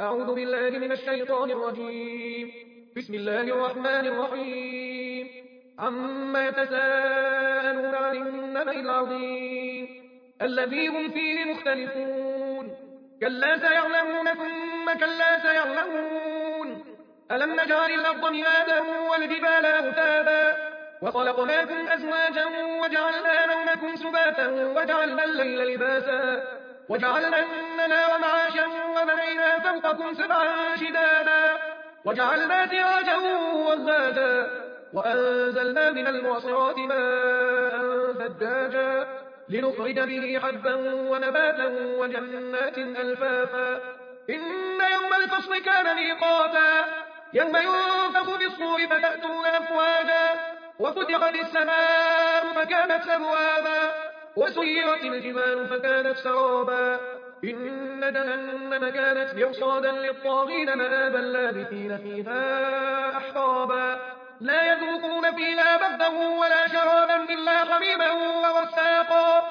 أعوذ بالله من الشيطان الرجيم. بسم الله الرحمن الرحيم. عما يتساءلون عن النبأ العظيم الذي هم فيه مختلفون. كلا سيعلمون ثم كلا سيعلمون. ألم نجعل الأرض مهادا والجبال أوتادا وخلقناكم أزواجا وجعلنا نومكم سباتا وجعلنا الليل لباسا وجعلنا النهار معاشا وبنينا فوقكم سبعا شدادا وجعلنا سراجا وهاجا وأنزلنا من المعصرات ماء ثجاجا لنخرج به حبا ونباتا وجنات ألفافا. إن يوم الفصل كان ميقاتا يوم ينفخ في الصور فتأتون أفواجا وفتحت السماء فكانت أبوابا وسيرت الجبال فكانت سرابا. إن جهنم كانت مرصادا للطاغين مآبا لابثين فيها أحقابا لا يذوقون فيها بردا ولا شرابا إلا حميما وغساقا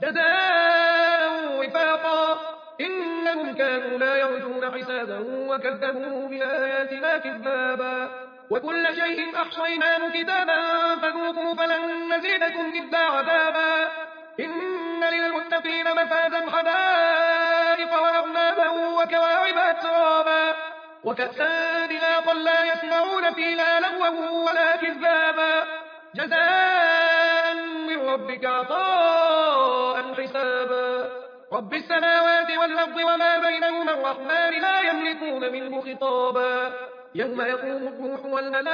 جزاء وفاقا. إنهم كانوا لا يرجون حسابا وكذبوا بآياتنا كذابا وكل شيء أحصيناه كتابا فذوقوا فلن نزيدكم إلا عذابا. إن للمتقين مفازا حدائق وأعنابا وكواعب أترابا وكأسا دهاقا لا يسمعون فيها لغوا ولا كذابا جزاء من ربك عطاء حسابا. رب السماوات والأرض وما بينهما الرحمن لا يملكون منه خطابا. يوم يقوم الروح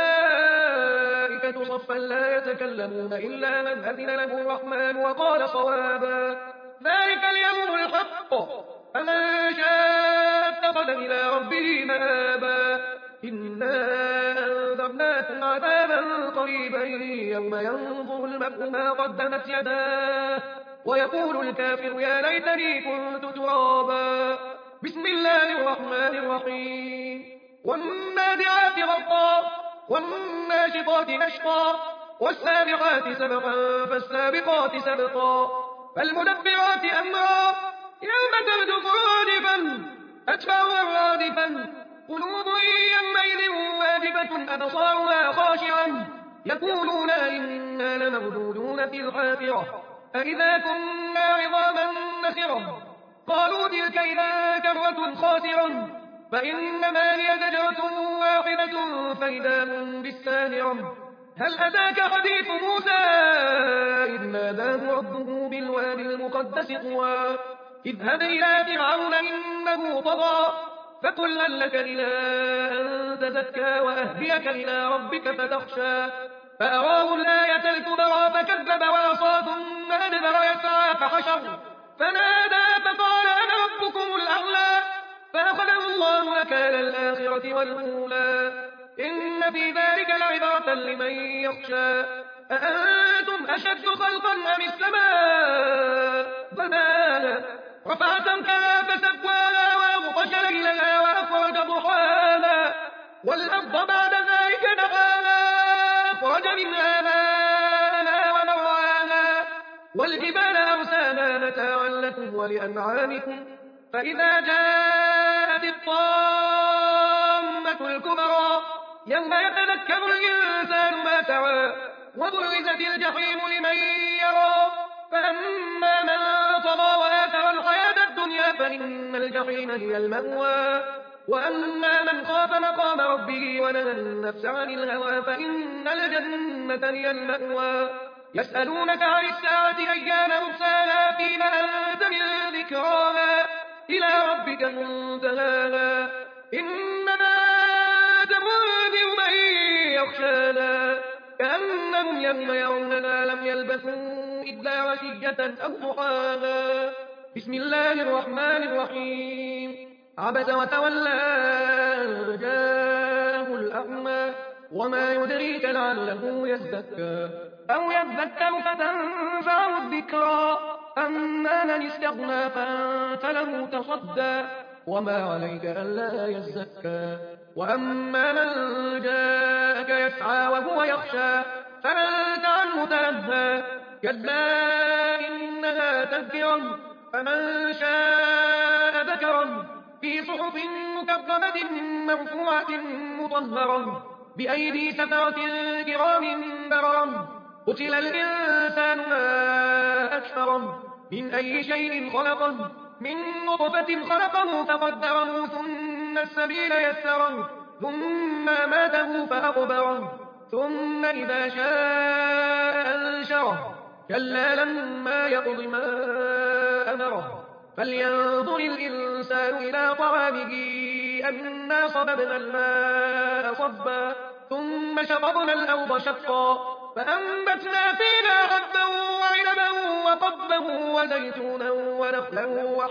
والملائكة صفا لا يتكلمون إلا من أذن له الرحمن وقال صوابا. ذلك اليوم الحق فمن شاء اتخذ إلى ربه مآبا. إنا أنذرناكم عذابا قريبا يوم ينظر المرء ما قدمت يداه ويقول الكافر يا ليتني كنت ترابا. بسم الله الرحمن الرحيم. والنادعات غرقا والناشطات نشطا والسابقات سبقا فالسابقات سبقا فالمدبرات أمرا يوم ترجف رادفا أتبعها رادفا قلوب يومئذ واجفة أبصارها خاشعة يقولون إنا لمردودون في الحافرة أإذا كنا عظاما نخرة قالوا تلك إذا كرة خاسرة فإنما هي زجرة واحدة فإذا هم بالساهرة. هل أتاك حديث موسى إذ ناداه ربه بالوادي المقدس طوى اذهب إلى فرعون إنه طغى فقل هل لك إلى أن تزكى وأهديك إلى ربك فتخشى فأراه الآية الكبرى فكذب وعصى ثم أدبر يسعى فحشر فنادى فقال أنا ربكم الأعلى فأخذه الله نكال الآخرة والأولى. إن في ذلك لعبرة لمن يخشى أأنتم أشد خلقا أم السماء بناها رفع سمكها فسواها وأغطش ليلها وأخرج ضحاها والأرض بعد ذلك دحاها أخرج منها ماءها ومرعاها والجبال أرساها متاعا لكم ولأنعامكم فإذا جاءت الطامة الكبرى يوم يتذكر الإنسان ما سعى وبرزت الجحيم لمن يرى فأما من طغى وآثر الحياة الدنيا فإن الجحيم هي المأوى وأما من خاف مقام ربه ونهى النفس عن الهوى فإن الجنة هي المأوى. يسألونك عن الساعة أيان مرساها فيما أنت من ذكراها إلى ربك منتهاها إنما تنذر من يخشاها كأنهم يوم يرونها لم يلبثوا إلا عشية أو ضحاها. بسم الله الرحمن الرحيم. عبس وتولى جاءه الأعمى وما يدريك لعله يزكى أو يذكر فتنفعه الذكرى أما من استغنى فأنت له تصدى وما عليك ألا يزكى وأما من جاءك يسعى وهو يخشى فأنت عنه تلهى كلا إنها تذكرة فمن شاء ذكره في في صحف مكرمة مرفوعة مطهرة بأيدي سفرة كرام بررة. قتل الإنسان ما أكثره، من أي شيء خلقه، من نطفة خلقه فقدره ثم السبيل يسره ثم أماته فأقبره ثم إذا شاء أنشره كلا لما يقض ما أمره. فلينظر الإنسان إلى طعامه أنا صببنا الماء صبا ثم شققنا الأرض شقا فأنبتنا فيها حبا وعنبا وقضبا وزيتونا ونخلا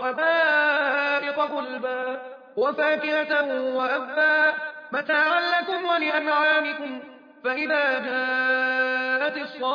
وحدائق غلبا وفاكهة وأبا متاعا لكم ولأنعامكم. فإذا جاءت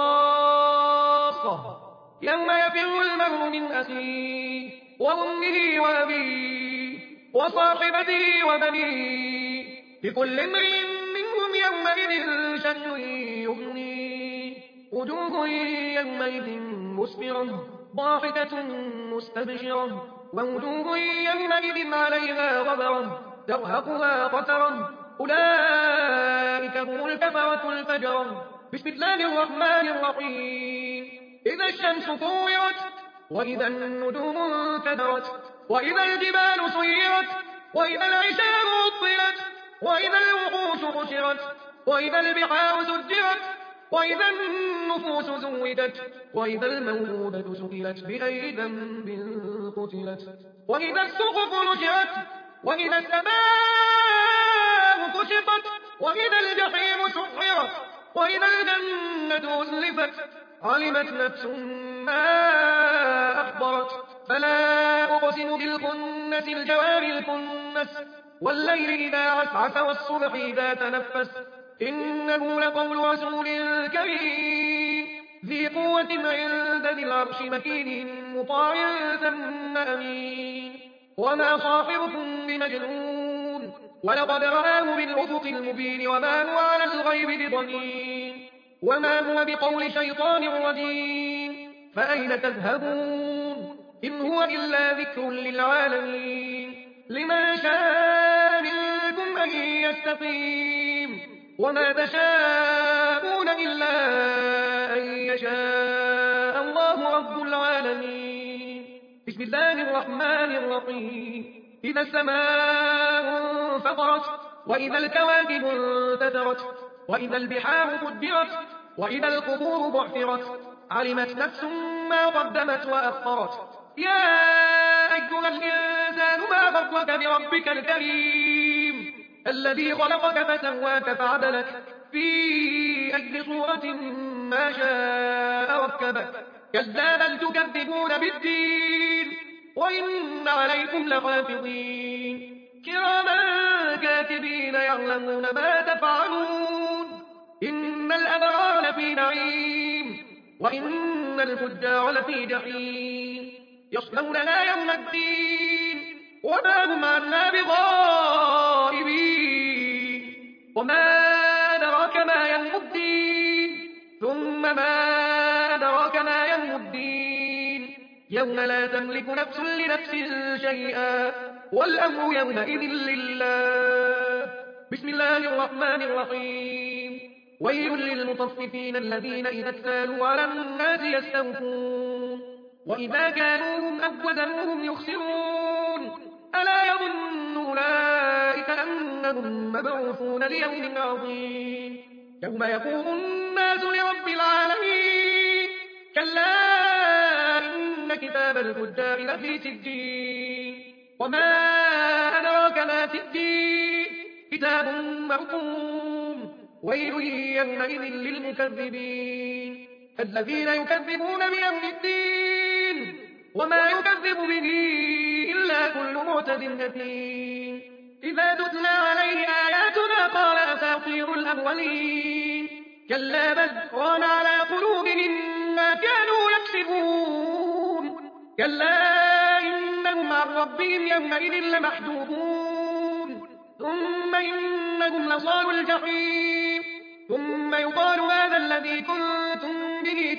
الصاخة يوم يفر المرء من أخيه وأمه وأبيه وصاحبته وبنيه لكل امرئ منهم يومئذ شأن يغنيه. وجوه يومئذ مسفرة ضاحكة مستبشرة ووجوه يومئذ عليها غبرة ترهقها قترة أولئك هم الكفرة الفجرة. بسم الله الرحمن الرحيم. إذا الشمس كورت وإذا النجوم انكدرت وإذا الجبال سيرت وإذا العشار عطلت وإذا الوحوش حشرت وإذا البحار سجرت وإذا النفوس زوجت وإذا الموءودة سئلت بأي ذنب قتلت وإذا الصحف نشرت وإذا السماء كشطت وإذا الجحيم سعرت وإذا الجنة أزلفت علمت نفس ما أحضرت. فلا أقسم بالخنس الجوار الكنس والليل إذا عسعس والصبح إذا تنفس إنه لقول رسول كريم ذي قوة عند ذي العرش مكين مطاع ثم أمين. وما صاحبكم بمجنون ولقد رآه بالأفق المبين وما هو على الغيب بضنين وما هو بقول شيطان رجيم. فأين تذهبون إن هو إلا ذكر للعالمين لمن شاء منكم أن يستقيم وما تشاءون إلا أن يشاء الله رب العالمين. بسم الله الرحمن الرحيم. إذا السماء انفطرت وإذا الكواكب انتثرت وإذا البحار فجرت وإذا القبور بعثرت علمت نفس ما قدمت وأخرت. يا أيها الإنسان ما غرك بربك الكريم الذي خلقك فسواك فعدلك في أي صورة ما شاء ركبك كلا بل تكذبون بالدين وإن عليكم لحافظين كراما كاتبين يعلمون ما تفعلون. إن الأبرار لفي نعيم وإن الفجار لفي جحيم يصلونها يوم الدين وما هم عنها بغائبين. وما أدراك ما يوم الدين ثم ما أدراك ما يوم الدين يوم لا تملك نفس لنفس شيئا والأمر يومئذ لله. بسم الله الرحمن الرحيم. ويل للمطففين الذين إذا اكتالوا على الناس يستوفون وإذا كانوهم أو وزنوهم يخسرون ألا يظن أولئك أنهم مبعوثون ليوم عظيم يوم يقوم الناس لرب العالمين. كلا إن كتاب الفجار لفي سجين وما أدراك ما سجين كتاب مرقوم ويل يومئذ للمكذبين الذين يكذبون بيوم الدين وما يكذب به إلا كل معتد أثيم. إذا تتلى عليه آياتنا قال أساطير الأولين كلا بل ران على قلوبهم ما كانوا يكسبون كلا إنهم عن ربهم يومئذ لمحجوبون ثم إنهم لصالوا الجحيم ثم يقال هذا الذي كنتم به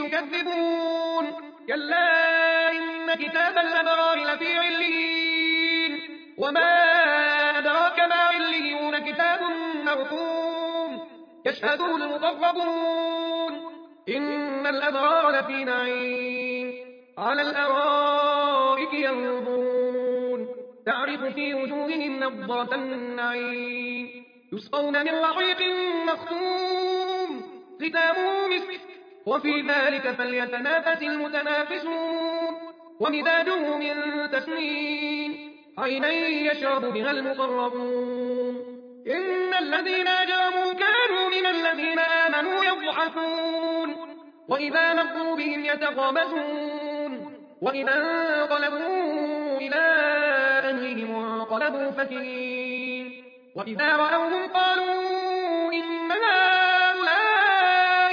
تكذبون كلا إن كتاب الأبرار لفي عليين وما أدراك ما عليون كتاب مرقوم يشهده المقربون إن الأبرار لفي نعيم على الأرائك ينظرون تعرف في وجوههم نضرة النعيم يسقون من رحيق مختوم ختامه مسك وفي ذلك فليتنافس المتنافسون ومزاجه من تسنيم عينا يشرب بها المقربون إن الذين أجرموا كانوا من الذين آمنوا يضحكون وإذا مروا بهم يتغامزون وإذا انقلبوا إلى أهلهم انقلبوا فكهين وإذا رأوهم قالوا إن هؤلاء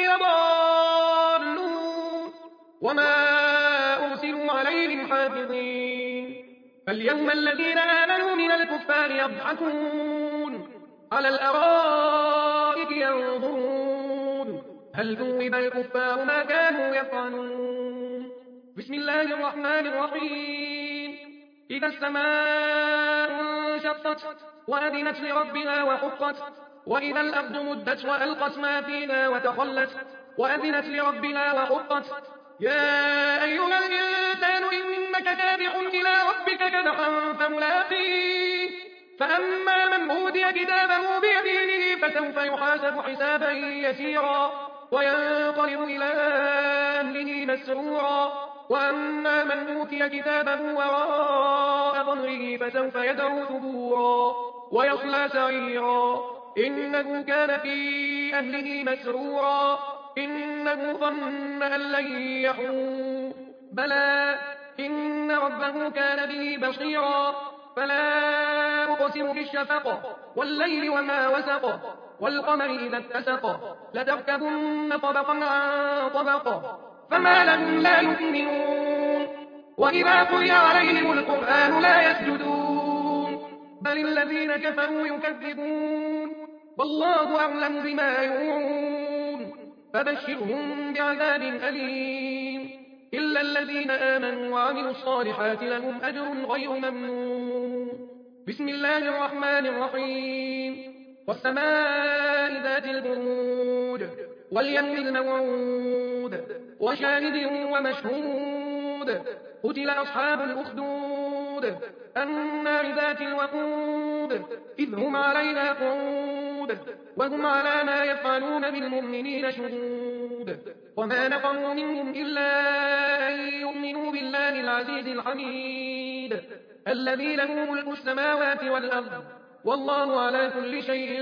لضالون وما أرسلوا عليهم حافظين فاليوم الذين آمنوا من الكفار يضحكون على الأرائك ينظرون هل ثوب الكفار ما كانوا يفعلون بسم الله الرحمن الرحيم إذا السماء انشقت وأذنت لربها وحقت وإذا الأرض مدت وألقت ما فيها وتخلت وأذنت لربها وحقت يا أيها الإنسان إنك كادح إلى ربك كدحا فملاقيه فأما من أوتي كتابه بيمينه فسوف يحاسب حسابا يسيرا وينقلب إلى أهله مسرورا وأما من أوتي كتابه وراء ظهره فسوف يدعو ثبورا ويصلى سعيرا إنه كان في أهله مسرورا إنه ظن أن لن يحور بلى إن ربه كان به بصيرا فلا أقسم بالشفق والليل وما وسق والقمر إذا اتسق لتركبن طبقا عن طبق فما لهم لا يؤمنون وإذا قرئ عليهم القرآن لا يسجدون بل الذين كفروا يكذبون والله أعلم بما يوعون فبشرهم بعذاب أليم إلا الذين آمنوا وعملوا الصالحات لهم أجر غير ممنون بسم الله الرحمن الرحيم والسماء ذات البروج واليوم الموعود وشاهد ومشهود قتل أصحاب الأخدود النار ذات الوقود إذ هم عليها قعود وهم على ما يفعلون بالمؤمنين شهود وما نقموا منهم إلا أن يؤمنوا بالله العزيز الحميد الذي له ملك السماوات والأرض والله على كل شيء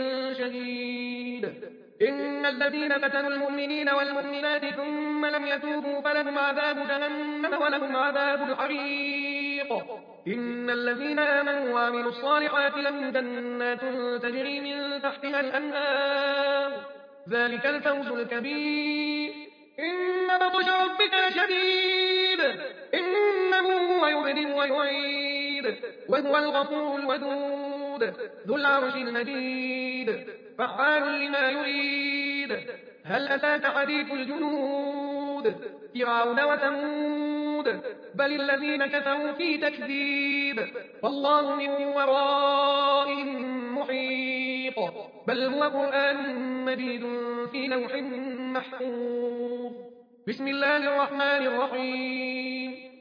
شهيد إن الذين فتنوا المؤمنين والمؤمنات ثم لم يتوبوا فلهم عذاب جهنم ولهم عذاب الحريق إن الذين آمنوا وعملوا الصالحات لهم جنات تجري من تحتها الأنهار ذلك الفوز الكبير إن بطش ربك لشديد إنه هو يبدئ ويعيد وهو الغفور الودود ذو العرش المجيد فعال لما يريد هل أتاك حديث الجنود فرعون وثمود بل الذين كفروا في تكذيب والله من ورائهم محيط بل هو قرآن مجيد في لوح محفوظ بسم الله الرحمن الرحيم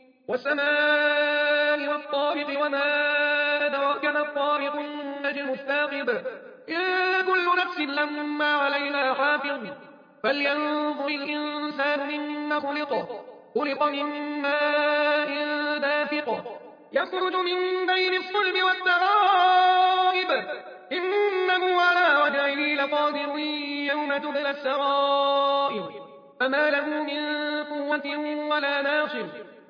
والسماء والطارق وما أدراك ما الطارق النجم الثاقب إن كل نفس لما عليها حافظ فلينظر الإنسان مما خلق من ماء دافق يخرج من بين الصلب والترائب إنه على رجعه لقادر يوم تبلى السرائر فما له من قوة ولا ناصر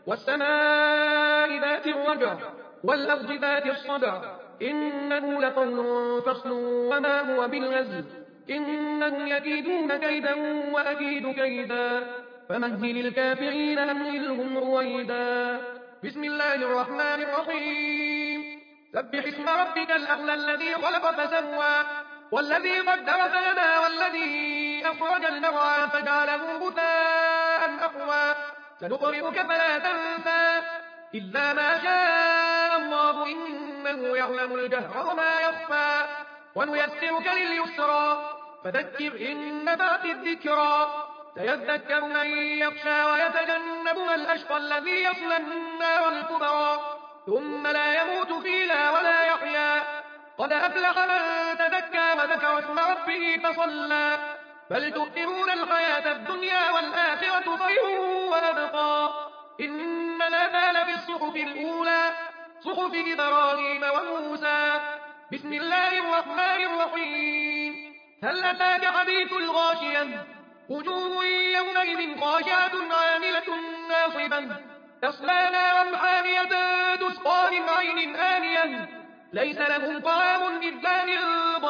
والسماء ذات الرجع والأرض ذات الصدع إنه لقول فصل وما هو بالهزل إنهم يكيدون كيدا وأكيد كيدا فمهل الكافرين أمهلهم رويدا بسم الله الرحمن الرحيم سبح اسم ربك الأعلى الذي خلق فسوى والذي قدر فهدى والذي أخرج المرعى فجعله غثاء أحوى سنقرئك فلا تنسى إلا ما شاء الله إنه إنه يعلم الجهر وما يخفى ونيسرك لليسرى فذكر إن نفعت الذكرى سيذكر من يخشى ويتجنبها الأشقى الذي يصلى النار الكبرى ثم لا يموت فيها ولا يحيا قد أفلح من تزكى وذكر اسم ربه فصلى بل تؤثرون الحياة الدنيا والآخرة خير وأبقى إن هذا لفي الصحف الأولى صحف إبراهيم وموسى بسم الله الرحمن الرحيم هل أتاك حديث الغاشية وجوه يومئذ خاشعة عاملة ناصبة تصلى نارا حامية تسقى من عين آنية ليس لهم طعام إلا من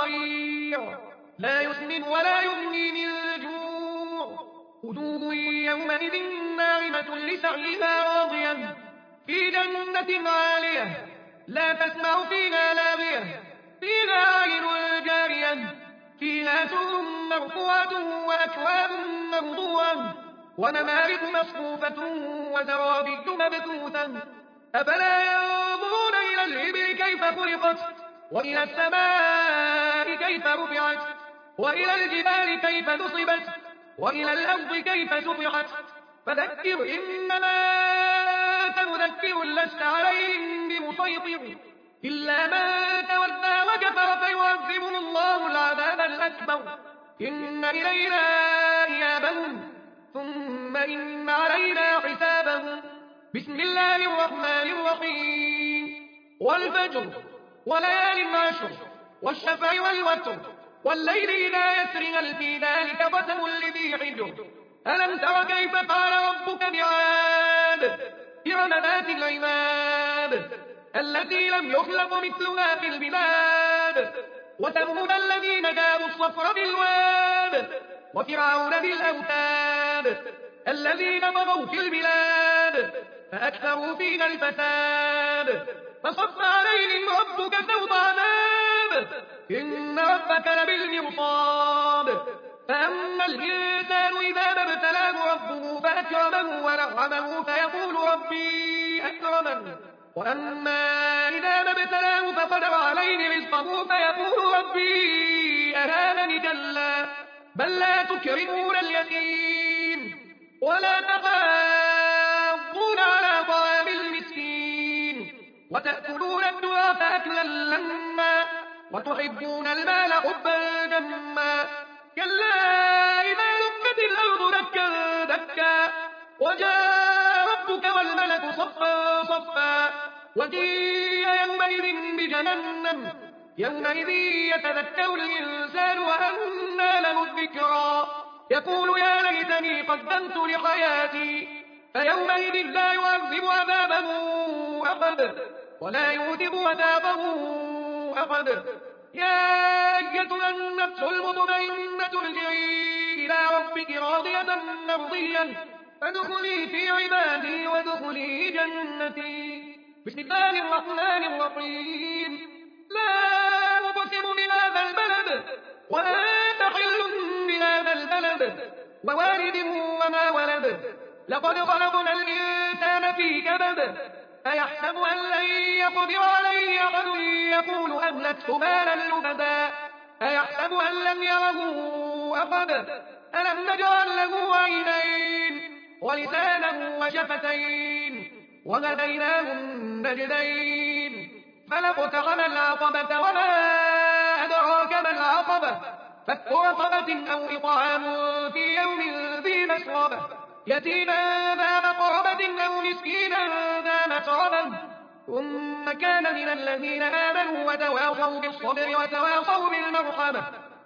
ضريع لا يسمن ولا يغني من جوع وجوه يومئذ ناعمة لسعيها راضية في جنة عالية لا تسمع فيها لاغية فيها عين جارية فيها سرر مرفوعة وأكواب موضوعة ونمارق مصفوفة وزرابي مبثوثة أفلا ينظرون إلى الإبل كيف خلقت وإلى السماء كيف رفعت وإلى الجبال كيف نصبت وإلى الأرض كيف سطحت فذكر إنما أنت مذكر لست عليهم بمسيطر إلا من تولى وكفر فيعذبه الله العذاب الأكبر إن إلينا إيابهم ثم إن علينا حسابهم بسم الله الرحمن الرحيم والفجر وليال عشر والشفع والوتر والليل إذا يسر هل في ذلك قسم لذي حجر ألم تر كيف فعل ربك بعاد إرم ذات العماد التي لم يخلق مثلها في البلاد وثمود الذين جابوا الصخر بالواد وفرعون ذي الأوتاد الذين طغوا في البلاد فأكثروا فيها الفساد فصب عليهم ربك سوط عذاب إن ربك لبالمرصاد فأما الإنسان إذا ما ابتلاه ربه فأكرمه ونعمه فيقول ربي أكرمن وأما إذا ما ابتلاه فقدر عليه رزقه فيقول ربي أهانني كلا بل لا تكرمون اليتيم ولا تحاضون على طعام المسكين وتأكلون التراث أكلا لما وتحبون المال حبا جما كلا إذا دكت الأرض دكا دكا وجاء ربك والملك صفا صفا وجيء يومئذ بجهنم يومئذ يتذكر الإنسان وأنى له الذكرى يقول يا ليتني قدمت لحياتي فيومئذ لا يعذب عذابه أحد ولا يوثق عذابه أحد يا أيتها النفس المطمئنة ارجعي إلى ربك راضية مرضية فادخلي في عبادي وادخلي جنتي بسم الله الرحمن الرحيم لا أقسم بهذا البلد وأنت حل بهذا البلد ووالد وما ولد لقد خلقنا الإنسان في كبد أيحسب أن لن يقدر عليه أحد يقول أهلكت مالا لبدا أيحسب أن لم يره أحد ألم نجعل له عينين ولسانا وشفتين وهديناه النجدين فلاقتحم العقبة وما أدراك ما العقبة فك رقبة أو إطعام في يوم ذي مسغبة يتيما ذا مقربة أو مسكينا ذا متربة ثم كان من الذين آمنوا وتواصوا بالصبر وتواصوا بالمرحمة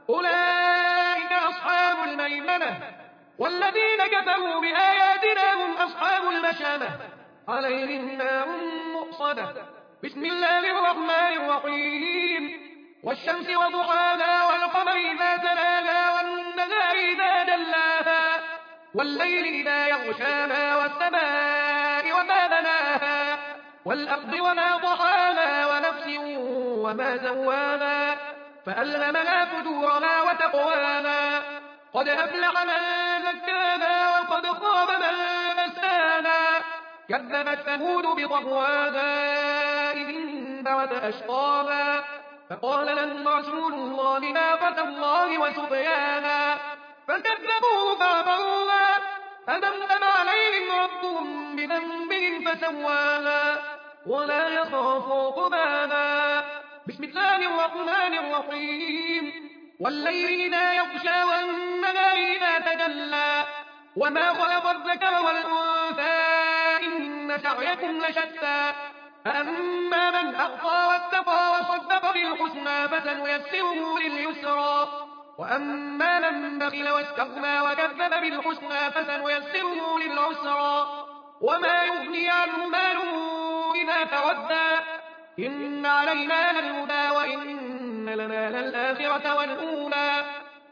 أولئك أصحاب الميمنة والذين كفروا بآياتنا هم أصحاب المشامة عليهم نار مؤصدة بسم الله الرحمن الرحيم والشمس وضحاها والقمر إذا تلاها والنهار إذا جلاها والليل إذا يغشاها والسماء وما بناها والأرض وما طحاها ونفس وما سواها فألهمها فجورها وتقواها قد أفلح من زكاها وقد خاب من دساها كذبت ثمود بطغواها إذ بعث أشقاها فقال لهم رسول الله ناقة الله وسقياها فكذبوه فعقروها فدمدم عليهم ربهم بذنبهم فسواها ولا يخاف عقباها. بسم الله الرحمن الرحيم. والليل إذا يغشى والنهار إذا تجلى وما خلق الذكر والأنثى إن سعيكم لشتى فأما من أعطى واتقى وصدق بالحسنى فسنيسره لليسرى وأما من بخل واستغنى وكذب بالحسنى فسنيسره للعسرى وما يغني عنه ماله إذا تردى إن علينا للهدى وإن لنا للآخرة والأولى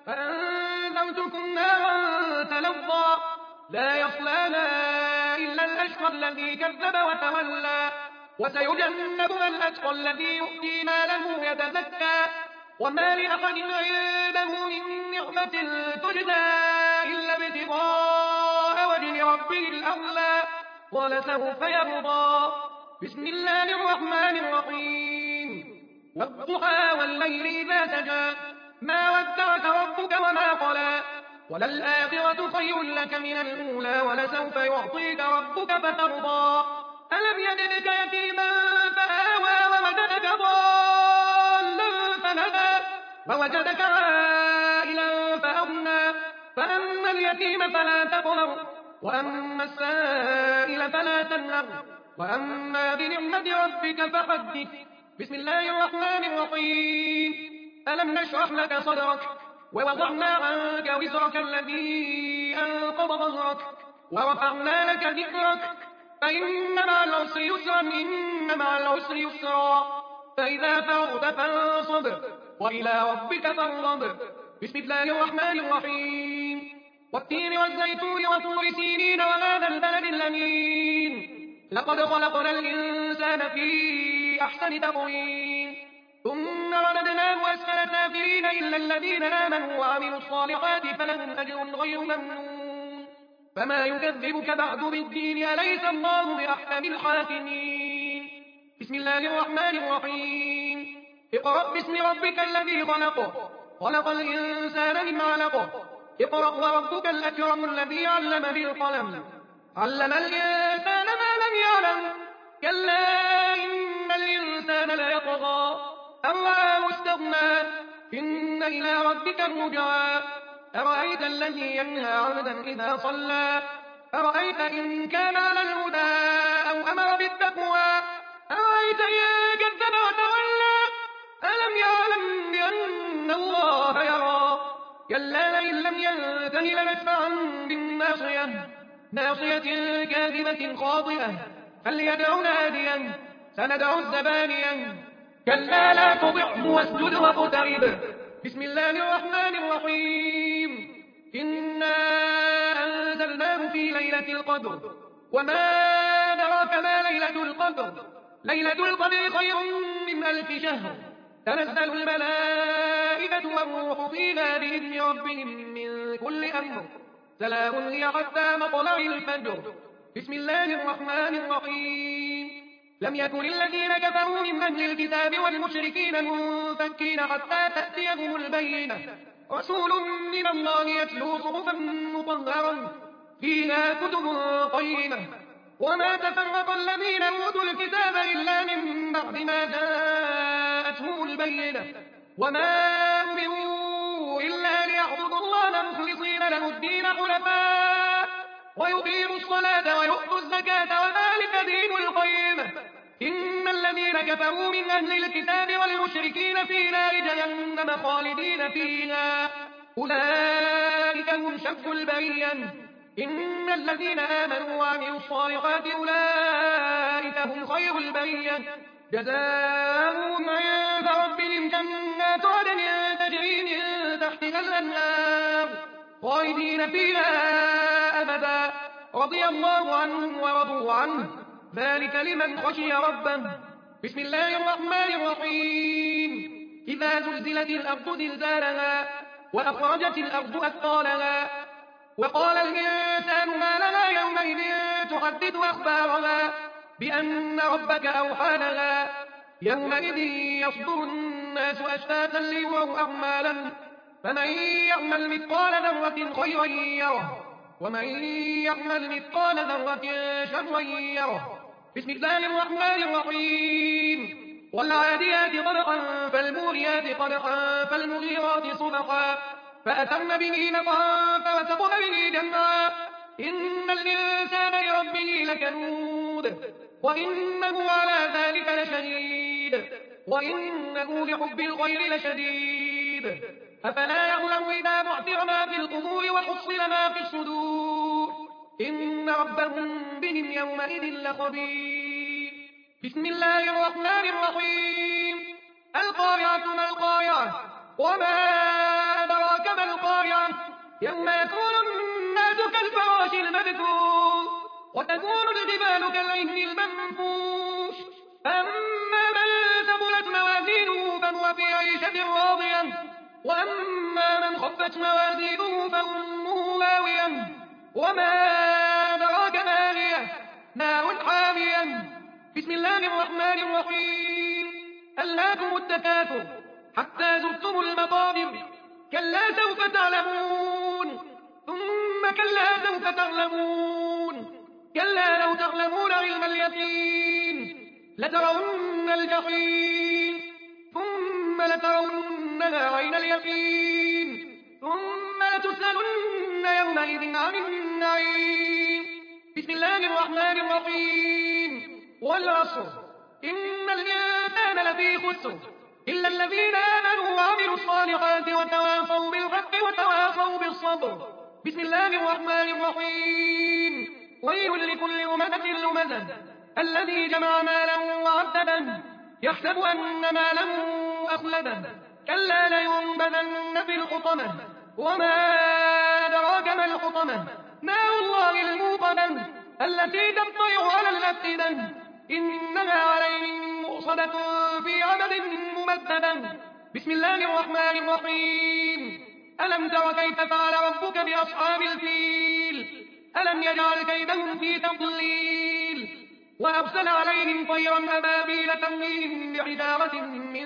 فأنذرتكم نارا تلظى لا يصلاها إلا الأشقى الذي كذب وتولى وسيجنبها الأتقى الذي يؤتي ماله يتزكى وما لأحد عنده من نعمة تجزى إلا ابتغاء وجه ربه الأعلى ولسوف يرضى. بسم الله الرحمن الرحيم. والضحى والليل إذا سجى ما ودعك ربك وما قلى وللآخرة خير لك من الأولى ولسوف يعطيك ربك فترضى ألم يجدك يتيما فآوى ووجدك ضالا فهدى ووجدك عائلا فأغنى فأما اليتيم فلا تقهر وأما السائل فلا تنهر وأما بنعمة ربك فحدث. بسم الله الرحمن الرحيم. ألم نشرح لك صدرك ووضعنا عنك وزرك الذي أنقض ظهرك ورفعنا لك ذكرك فإن مع العسر يسرا إن مع العسر يسرا فإذا فرغت فانصب وإلى ربك فارغب. بسم الله الرحمن الرحيم. والتين والزيتون وطور سينين وهذا البلد الأمين لقد خلقنا الإنسان في أحسن تقويم ثم رددناه أسفل سافلين إلا الذين آمنوا وعملوا الصالحات فلهم أجر غير ممنون فما يكذبك بعد بالدين أليس الله بأحكم الحاكمين. بسم الله الرحمن الرحيم. اقرأ باسم ربك الذي خلق الإنسان من علق اقرأ وربك الأكرم الذي علم بالقلم علم الإنسان ما لم يعلم كلا إن الإنسان ليطغى أن رآه استغنى إن إلى ربك الرجعى أرأيت الذي ينهى عبدا إذا صلى أرأيت إن كان على الهدى أو أمر بالتقوى أرأيت إن كذب وتولى ألم يعلم بأن الله يرى كلا لئن لم ينته لنسفعا بالناصية ناصية كاذبة خاطئة فليدع ناديا سندع الزبانية كلا لا تطعه واسجد واقترب. بسم الله الرحمن الرحيم. إنا أنزلناه في ليلة القدر وما أدراك ما ليلة القدر ليلة القدر خير من 1000 شهر تنزل الملائكة والروح فيها بإذن ربهم من كل أمر سلام هي حتى مطلع الفجر. بسم الله الرحمن الرحيم. لم يكن الذين كفروا من أهل الكتاب والمشركين منفكين حتى تأتيهم البينة رسول من الله يتلو صحفا مطهرا فيها كتب قيمة وما تفرق الذين أوتوا الكتاب إلا من بعد ما جاءتهم البينة وما أمروا إلا ليعبدوا الله مخلصين له الدين حنفاء ويقيموا الصلاة ويؤتوا الزكاة وذلك دين القيم. إن الذين كفروا من أهل الكتاب والمشركين في نار جهنم خالدين فيها أولئك هم شر البرية إن الذين آمنوا وعملوا الصالحات أولئك هم خير البرية جزاؤهم عند ربهم جنات عدن تجري من تحتها الأنهار خالدين فيها أبدا رضي الله عنهم ورضوا عنه ذلك لمن خشي ربه. بسم الله الرحمن الرحيم. إذا زلزلت الأرض زلزالها وأخرجت الأرض أثقالها وقال الإنسان ما لها يومئذ تحدث أخبارها بأن ربك أوحى لها يومئذ يصدر الناس أشتاتا ليروا أعمالهم فمن يعمل مثقال ذرة خيرا يره ومن يعمل مثقال ذرة شرا يره. بسم الله الرحمن الرحيم. والعاديات ضبحا فالموريات قدحا فالمغيرات صبحا فأثرن به نقعا فوسطن به جمعا إن الإنسان لربه لكنود وإنه على ذلك لشهيد وإنه لحب الخير لشديد أفلا يعلم إذا بعثر ما في القبور وحصل ما في الصدور إن ربهم بهم يومئذ لخبير. بسم الله الرحمن الرحيم. القارعة ما القارعة وما أدراك ما القارعة يوم يكون الناس كالفراش المبثوث وتكون الجبال كالعهن المنفوش أما من ثقلت موازينه فهو في عيشة راضية وأما من خفت موازينه فأمه هاوية وما أدراك ما هي نار حامية. بسم الله الرحمن الرحيم. ألهاكم التكاثر حتى زرتم المقابر كلا سوف تعلمون ثم كلا سوف تعلمون كلا لو تعلمون علم اليقين لترون الجحيم ثم لترونها عين اليقين ثم لتسألن يومئذ عن النعيم. بسم الله الرحمن الرحيم. والعصر إن الإنسان لفي خسر إلا الذين آمنوا وعملوا الصالحات وتواصوا بالحق وتواصوا بالصبر. بسم الله الرحمن الرحيم. ويل لكل همزة لمزة الذي جمع مالا وعدده يحسب أن ماله أخلده كلا لينبذن في الحطمة وما أدراك ما الحطمة نار الله الموقدة التي تطلع على الأفئدة إنها عليهم مؤصدة في عمد ممددة. بسم الله الرحمن الرحيم. ألم تر كيف فعل ربك بأصحاب الفيل ألم يجعل كيدهم في تضليل وأرسل عليهم طيرا أبابيل ترميهم بحجارة من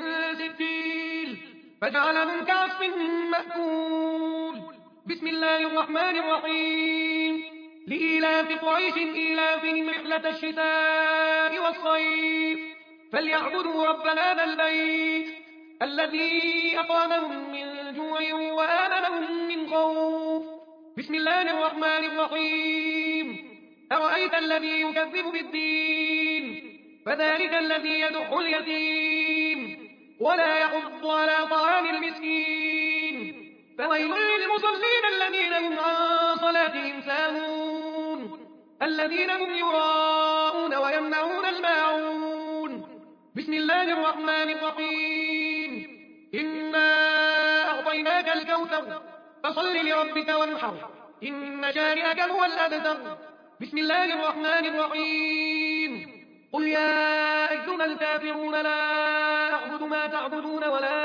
سجيل فجعلهم كعصف مأكول. بسم الله الرحمن الرحيم. لإيلاف قريش إيلافهم رحلة الشتاء والصيف فليعبدوا رب هذا البيت الذي أطعمهم من جوع وآمنهم من خوف. بسم الله الرحمن الرحيم. أرأيت الذي يكذب بالدين فذلك الذي يدح اليتيم ولا يحض على طعام المسكين فويل للمصلين الذين هم عن صلاتهم ساهون الذين هم يراءون ويمنعون الماعون. بسم الله الرحمن الرحيم. إنا أعطيناك الكوثر فصل لربك وانحر إن شانئك هو الأبتر. بسم الله الرحمن الرحيم. قل يا أيها الكافرون لا أعبد ما تعبدون ولا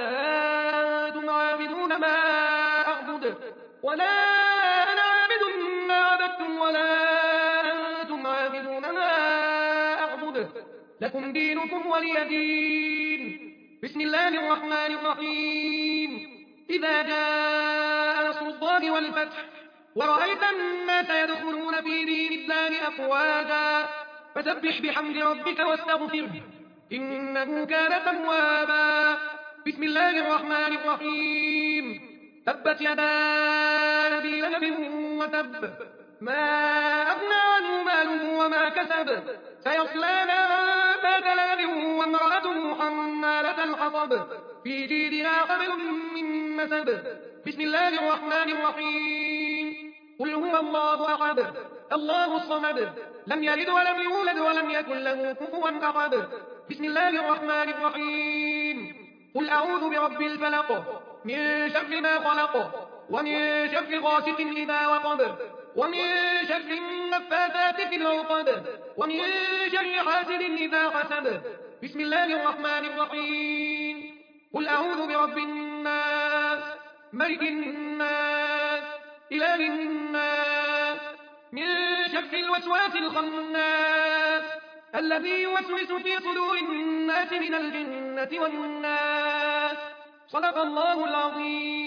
أنتم عابدون ما أعبد ولا أنا عابد ما عبدتم ولا أنتم عابدون ما أعبد لكم دينكم ولي دين. بسم الله الرحمن الرحيم. إذا جاء نصر الله والفتح ورأيت الناس يدخلون في دين الله أفواجا فسبح بحمد ربك واستغفره إنه كان توابا. بسم الله الرحمن الرحيم. تبت يدا أبي لهب وتب ما أغنى عنه ماله وما كسب سيصلى نارا ذات لهب وامرأته حمالة الحطب في جيدها حبل من مسد. بسم الله الرحمن الرحيم. قل هو الله أحد الله الصمد لم يلد ولم يولد ولم يكن له كفوا أحد. بسم الله الرحمن الرحيم. قل أعوذ برب الفلق من شر ما خلق ومن شر غاسق إذا وقب ومن شر النفاثات في العقد ومن شر حاسد إذا حسد. بسم الله الرحمن الرحيم. قل أعوذ برب الناس ملك الناس إله الناس من شر الوسواس الخناس الذي يوسوس في صدور الناس من الجنة والناس. صدق الله العظيم.